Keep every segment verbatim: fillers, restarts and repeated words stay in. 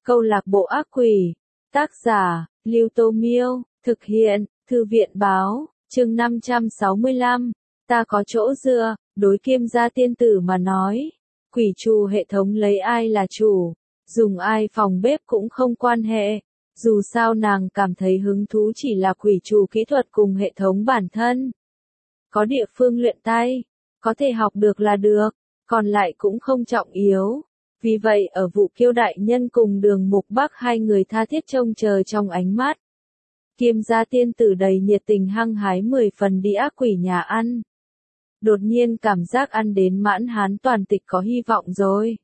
Câu lạc bộ ác quỷ. Tác giả, Lưu Tô Miêu. Thực hiện, Thư viện Báo. Chương năm trăm sáu mươi lăm. Ta có chỗ dựa. Đối Kiêm gia tiên tử mà nói, quỷ trù hệ thống lấy ai là chủ, dùng ai phòng bếp cũng không quan hệ. Dù sao nàng cảm thấy hứng thú chỉ là quỷ trù kỹ thuật cùng hệ thống bản thân. Có địa phương luyện tay, có thể học được là được, còn lại cũng không trọng yếu. Vì vậy ở Vụ Kiêu đại nhân cùng Đường Mục Bắc hai người tha thiết trông chờ trong ánh mắt. Kiêm gia tiên tử đầy nhiệt tình hăng hái mười phần đi ác quỷ nhà ăn. Đột nhiên cảm giác ăn đến mãn hán toàn tịch có hy vọng rồi.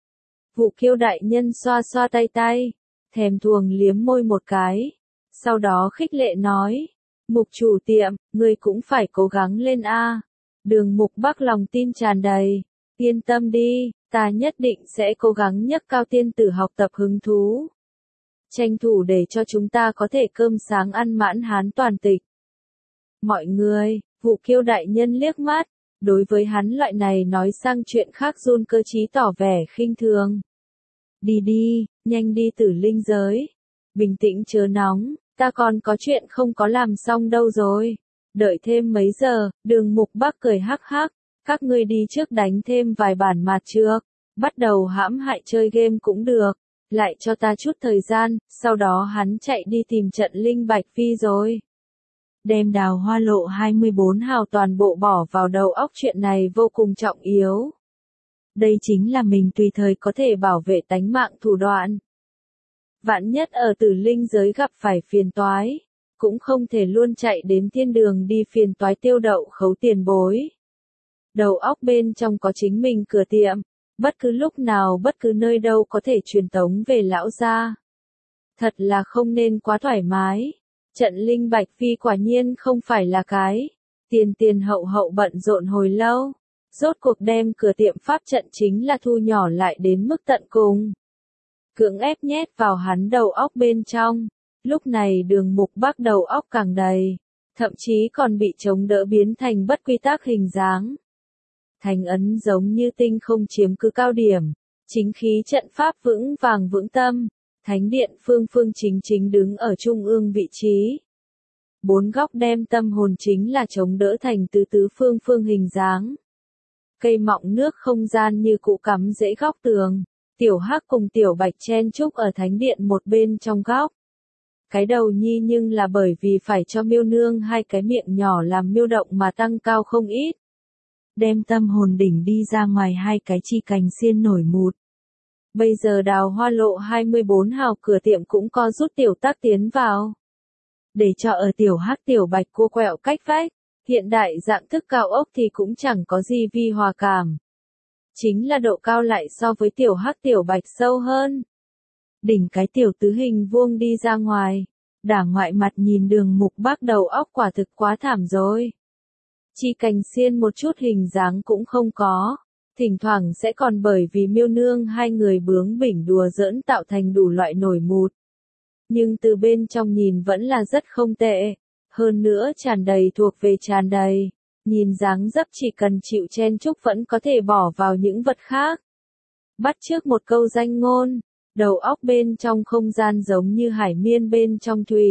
Vụ Kiêu đại nhân xoa xoa tay tay, thèm thuồng liếm môi một cái. Sau đó khích lệ nói, Mục chủ tiệm, ngươi cũng phải cố gắng lên a. Đường Mục Bắc lòng tin tràn đầy, yên tâm đi, ta nhất định sẽ cố gắng nhấc cao tiên tử học tập hứng thú. Tranh thủ để cho chúng ta có thể cơm sáng ăn mãn hán toàn tịch. Mọi người, Vụ Kiêu đại nhân liếc mắt, đối với hắn loại này nói sang chuyện khác run cơ trí tỏ vẻ khinh thường. Đi đi, nhanh đi Tử Linh giới. Bình tĩnh chớ nóng, ta còn có chuyện không có làm xong đâu rồi. Đợi thêm mấy giờ, Đường Mục Bắc cười hắc hắc, các ngươi đi trước đánh thêm vài bản mạt trước, bắt đầu hãm hại chơi game cũng được, lại cho ta chút thời gian, sau đó hắn chạy đi tìm trận Linh Bạch Phi rồi. Đem Đào Hoa Lộ hai mươi bốn hào toàn bộ bỏ vào đầu óc, chuyện này vô cùng trọng yếu. Đây chính là mình tùy thời có thể bảo vệ tánh mạng thủ đoạn. Vạn nhất ở Tử Linh giới gặp phải phiền toái, cũng không thể luôn chạy đến thiên đường đi phiền toái tiêu đậu khấu tiền bối. Đầu óc bên trong có chính mình cửa tiệm, bất cứ lúc nào bất cứ nơi đâu có thể truyền tống về lão gia. Thật là không nên quá thoải mái. Trận Linh Bạch Phi quả nhiên không phải là cái tiền tiền hậu hậu bận rộn hồi lâu. Rốt cuộc đem cửa tiệm pháp trận chính là thu nhỏ lại đến mức tận cùng. Cưỡng ép nhét vào hắn đầu óc bên trong. Lúc này Đường Mục Bắc đầu óc càng đầy, thậm chí còn bị chống đỡ biến thành bất quy tắc hình dáng. Thành ấn giống như tinh không chiếm cứ cao điểm, chính khí trận pháp vững vàng vững tâm, thánh điện phương phương chính chính đứng ở trung ương vị trí. Bốn góc đem tâm hồn chính là chống đỡ thành tứ tứ phương phương hình dáng. Cây mọng nước không gian như cụ cắm rễ góc tường, Tiểu Hắc cùng Tiểu Bạch chen chúc ở thánh điện một bên trong góc. Cái đầu nhi nhưng là bởi vì phải cho miêu nương hai cái miệng nhỏ làm miêu động mà tăng cao không ít. Đem tâm hồn đỉnh đi ra ngoài hai cái chi cành xiên nổi mụt. Bây giờ Đào Hoa Lộ hai mươi bốn hào cửa tiệm cũng co rút Tiểu Tắc tiến vào. Để cho ở Tiểu Hắc Tiểu Bạch cua quẹo cách vách, hiện đại dạng thức cao ốc thì cũng chẳng có gì vi hòa cảm. Chính là độ cao lại so với Tiểu Hắc Tiểu Bạch sâu hơn. Đỉnh cái tiểu tứ hình vuông đi ra ngoài, đả ngoại mặt nhìn Đường Mục Bắc đầu óc quả thực quá thảm rồi. Chi cành xiên một chút hình dáng cũng không có, thỉnh thoảng sẽ còn bởi vì miêu nương hai người bướng bỉnh đùa giỡn tạo thành đủ loại nổi mụt. Nhưng từ bên trong nhìn vẫn là rất không tệ, hơn nữa tràn đầy thuộc về tràn đầy, nhìn dáng dấp chỉ cần chịu chen chúc vẫn có thể bỏ vào những vật khác. Bắt chước một câu danh ngôn. Đầu óc bên trong không gian giống như hải miên bên trong thủy.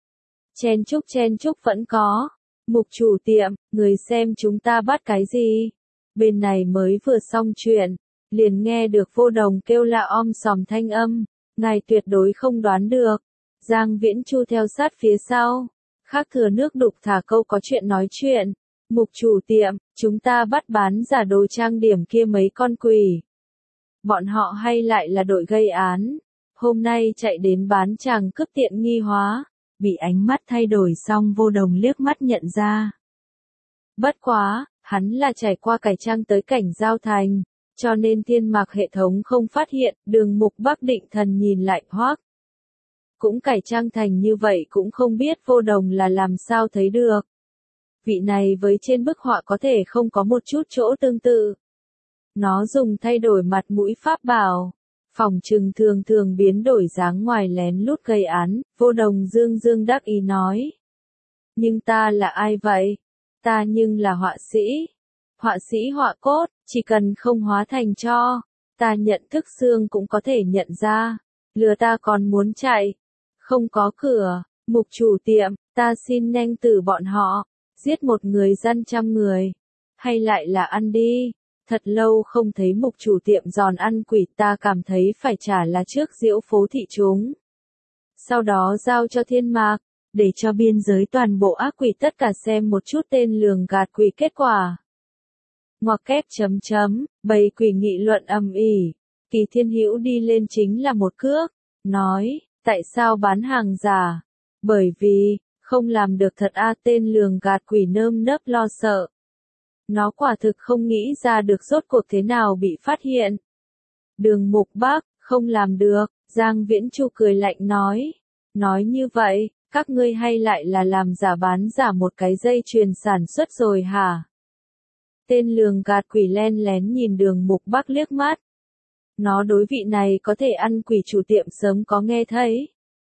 Chen chúc chen chúc vẫn có. Mục chủ tiệm, người xem chúng ta bắt cái gì? Bên này mới vừa xong chuyện, liền nghe được Vô Đồng kêu la om sòm thanh âm, ngài tuyệt đối không đoán được. Giang Viễn Chu theo sát phía sau, khác thừa nước đục thả câu có chuyện nói chuyện. Mục chủ tiệm, chúng ta bắt bán giả đồ trang điểm kia mấy con quỷ. Bọn họ hay lại là đội gây án, hôm nay chạy đến bán chàng cướp tiện nghi hóa, bị ánh mắt thay đổi xong Vô Đồng liếc mắt nhận ra. Bất quá, hắn là trải qua cải trang tới cảnh giao thành, cho nên thiên mạc hệ thống không phát hiện, Đường Mục Bắc định thần nhìn lại hoác. Cũng cải trang thành như vậy cũng không biết Vô Đồng là làm sao thấy được. Vị này với trên bức họa có thể không có một chút chỗ tương tự. Nó dùng thay đổi mặt mũi pháp bảo, phòng trừng thường thường biến đổi dáng ngoài lén lút gây án, Vô Đồng dương dương đắc ý nói. Nhưng ta là ai vậy? Ta nhưng là họa sĩ. Họa sĩ họa cốt, chỉ cần không hóa thành cho, ta nhận thức xương cũng có thể nhận ra. lừa ta còn muốn chạy. Không có cửa, Mục chủ tiệm, ta xin nhanh từ bọn họ, giết một người dân trăm người. Hay lại là ăn đi. Thật lâu không thấy Mục chủ tiệm giòn ăn quỷ, ta cảm thấy phải trả là trước diễu phố thị chúng. Sau đó giao cho Thiên Mạc, để cho biên giới toàn bộ ác quỷ tất cả xem một chút tên lường gạt quỷ kết quả. Ngoặc kép chấm chấm, bầy quỷ nghị luận ầm ĩ. Kỳ Thiên Hữu đi lên chính là một cước, nói, tại sao bán hàng giả? Bởi vì, không làm được thật a. Tên lường gạt quỷ nơm nớp lo sợ. Nó quả thực không nghĩ ra được rốt cuộc thế nào bị phát hiện. Đường Mục Bắc, không làm được, Giang Viễn Chu cười lạnh nói. Nói như vậy, các ngươi hay lại là làm giả bán giả một cái dây chuyền sản xuất rồi hả? Tên lường gạt quỷ len lén nhìn Đường Mục Bắc liếc mắt. Nó đối vị này có thể ăn quỷ chủ tiệm sớm có nghe thấy.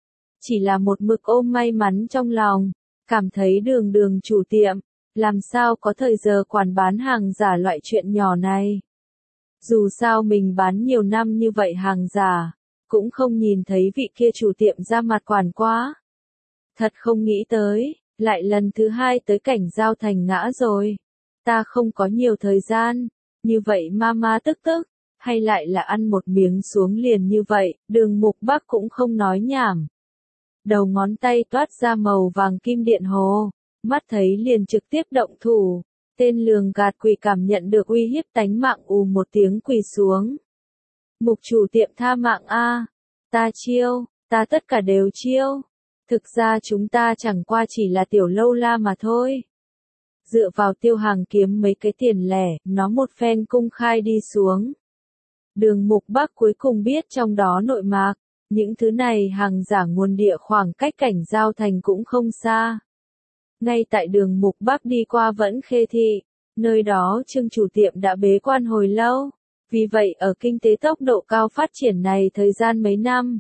Chỉ là một mực ôm may mắn trong lòng, cảm thấy đường đường chủ tiệm, làm sao có thời giờ quản bán hàng giả loại chuyện nhỏ này. Dù sao mình bán nhiều năm như vậy hàng giả, cũng không nhìn thấy vị kia chủ tiệm ra mặt quản quá. Thật không nghĩ tới, lại lần thứ hai tới cảnh giao thành ngã rồi. Ta không có nhiều thời gian, như vậy mama tức tức, hay lại là ăn một miếng xuống liền như vậy, Đường Mục Bắc cũng không nói nhảm. Đầu ngón tay toát ra màu vàng kim điện hồ, mắt thấy liền trực tiếp động thủ, tên lường gạt quỷ cảm nhận được uy hiếp tánh mạng ù một tiếng quỳ xuống. Mục chủ tiệm tha mạng a, ta chiêu, ta tất cả đều chiêu. Thực ra chúng ta chẳng qua chỉ là tiểu lâu la mà thôi. Dựa vào Tiêu Hàng kiếm mấy cái tiền lẻ, nó một phen cung khai đi xuống. Đường Mục Bắc cuối cùng biết trong đó nội mạc, những thứ này hàng giả nguồn địa khoảng cách cảnh giao thành cũng không xa. Ngay tại Đường Mục Bắc đi qua Vẫn Khê Thị, nơi đó Trương chủ tiệm đã bế quan hồi lâu, vì vậy ở kinh tế tốc độ cao phát triển này thời gian mấy năm.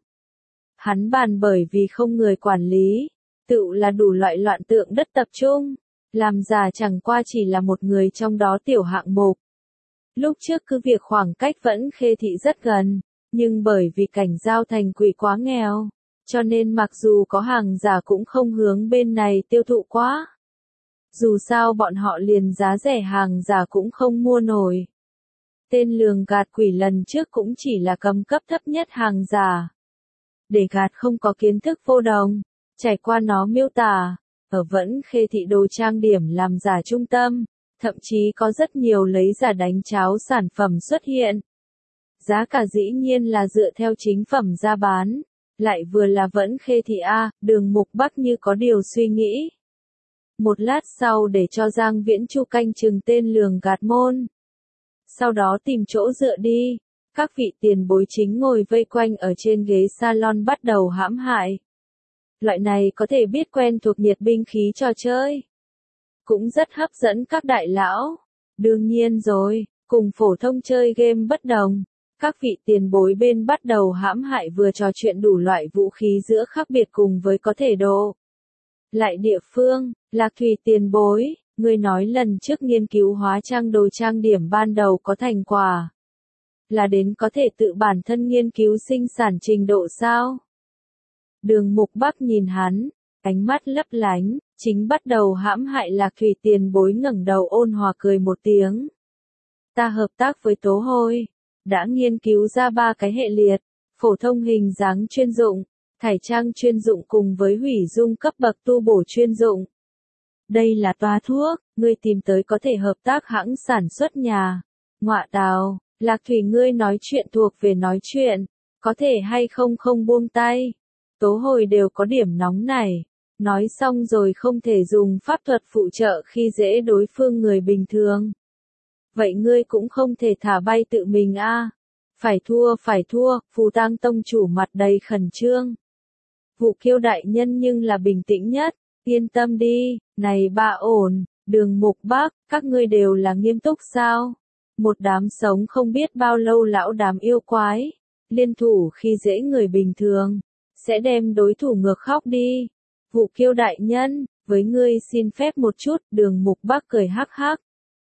Hắn bàn bởi vì không người quản lý, tự là đủ loại loạn tượng đất tập trung, làm giả chẳng qua chỉ là một người trong đó tiểu hạng mục. Lúc trước cứ việc khoảng cách Vẫn Khê Thị rất gần, nhưng bởi vì cảnh giao thành quỷ quá nghèo, cho nên mặc dù có hàng giả cũng không hướng bên này tiêu thụ quá. Dù sao bọn họ liền giá rẻ hàng giả cũng không mua nổi. Tên lường gạt quỷ lần trước cũng chỉ là cầm cấp thấp nhất hàng giả. Để gạt không có kiến thức vô đồng, trải qua nó miêu tả, ở Vẫn Khê Thị đồ trang điểm làm giả trung tâm, thậm chí có rất nhiều lấy giả đánh cháo sản phẩm xuất hiện. Giá cả dĩ nhiên là dựa theo chính phẩm ra bán, lại vừa là Vẫn Khê Thị A. Đường Mục Bắc như có điều suy nghĩ. Một lát sau để cho Giang Viễn Chu canh chừng tên lường gạt môn. Sau đó tìm chỗ dựa đi, các vị tiền bối chính ngồi vây quanh ở trên ghế salon bắt đầu hãm hại. Loại này có thể biết quen thuộc nhiệt binh khí trò chơi, cũng rất hấp dẫn các đại lão. Đương nhiên rồi, cùng phổ thông chơi game bất đồng, các vị tiền bối bên bắt đầu hãm hại vừa trò chuyện đủ loại vũ khí giữa khác biệt cùng với có thể độ. Lại địa phương, Lạc Thủy tiền bối, ngươi nói lần trước nghiên cứu hóa trang đồ trang điểm ban đầu có thành quả. Là đến có thể tự bản thân nghiên cứu sinh sản trình độ sao? Đường Mục Bắc nhìn hắn, ánh mắt lấp lánh, chính bắt đầu hãm hại Lạc Thủy tiền bối ngẩng đầu ôn hòa cười một tiếng. Ta hợp tác với Tố Hôi, đã nghiên cứu ra ba cái hệ liệt, phổ thông hình dáng chuyên dụng, thải trang chuyên dụng cùng với hủy dung cấp bậc tu bổ chuyên dụng. Đây là toa thuốc, ngươi tìm tới có thể hợp tác hãng sản xuất nhà. Ngọa tào, Lạc Thủy ngươi nói chuyện thuộc về nói chuyện, có thể hay không không buông tay. Tố Hồi đều có điểm nóng này, nói xong rồi không thể dùng pháp thuật phụ trợ khi dễ đối phương người bình thường. Vậy ngươi cũng không thể thả bay tự mình a. À. Phải thua phải thua, Phù Tang tông chủ mặt đầy khẩn trương. Vụ Kiêu đại nhân nhưng là bình tĩnh nhất, yên tâm đi, này bà ổn, Đường Mục Bắc, các ngươi đều là nghiêm túc sao? Một đám sống không biết bao lâu lão đám yêu quái, liên thủ khi dễ người bình thường, sẽ đem đối thủ ngược khóc đi. Vụ Kiêu đại nhân, với ngươi xin phép một chút, Đường Mục Bắc cười hắc hắc.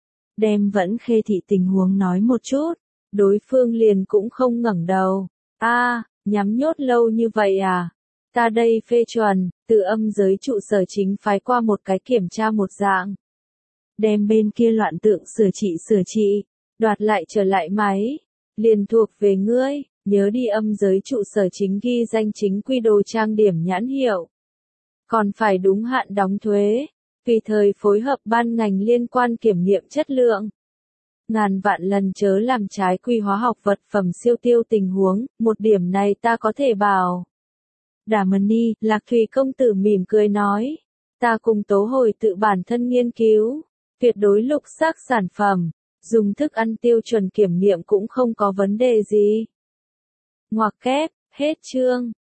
Đem Vẫn Khê Thị tình huống nói một chút, đối phương liền cũng không ngẩng đầu. A, Nhắm nhốt lâu như vậy à? Ta đây phê chuẩn, từ âm giới trụ sở chính phái qua một cái kiểm tra một dạng. Đem bên kia loạn tượng sửa trị sửa trị, đoạt lại trở lại máy. Liền thuộc về ngươi, nhớ đi âm giới trụ sở chính ghi danh chính quy đồ trang điểm nhãn hiệu. Còn phải đúng hạn đóng thuế, tùy thời phối hợp ban ngành liên quan kiểm nghiệm chất lượng. Ngàn vạn lần chớ làm trái quy hóa học vật phẩm siêu tiêu tình huống, một điểm này ta có thể bảo. Đà Mân Ni, Lạc Thủy công tử mỉm cười nói. Ta cùng Tố Hồi tự bản thân nghiên cứu, tuyệt đối lục sắc sản phẩm, dùng thức ăn tiêu chuẩn kiểm nghiệm cũng không có vấn đề gì. Ngoặc kép, hết chương.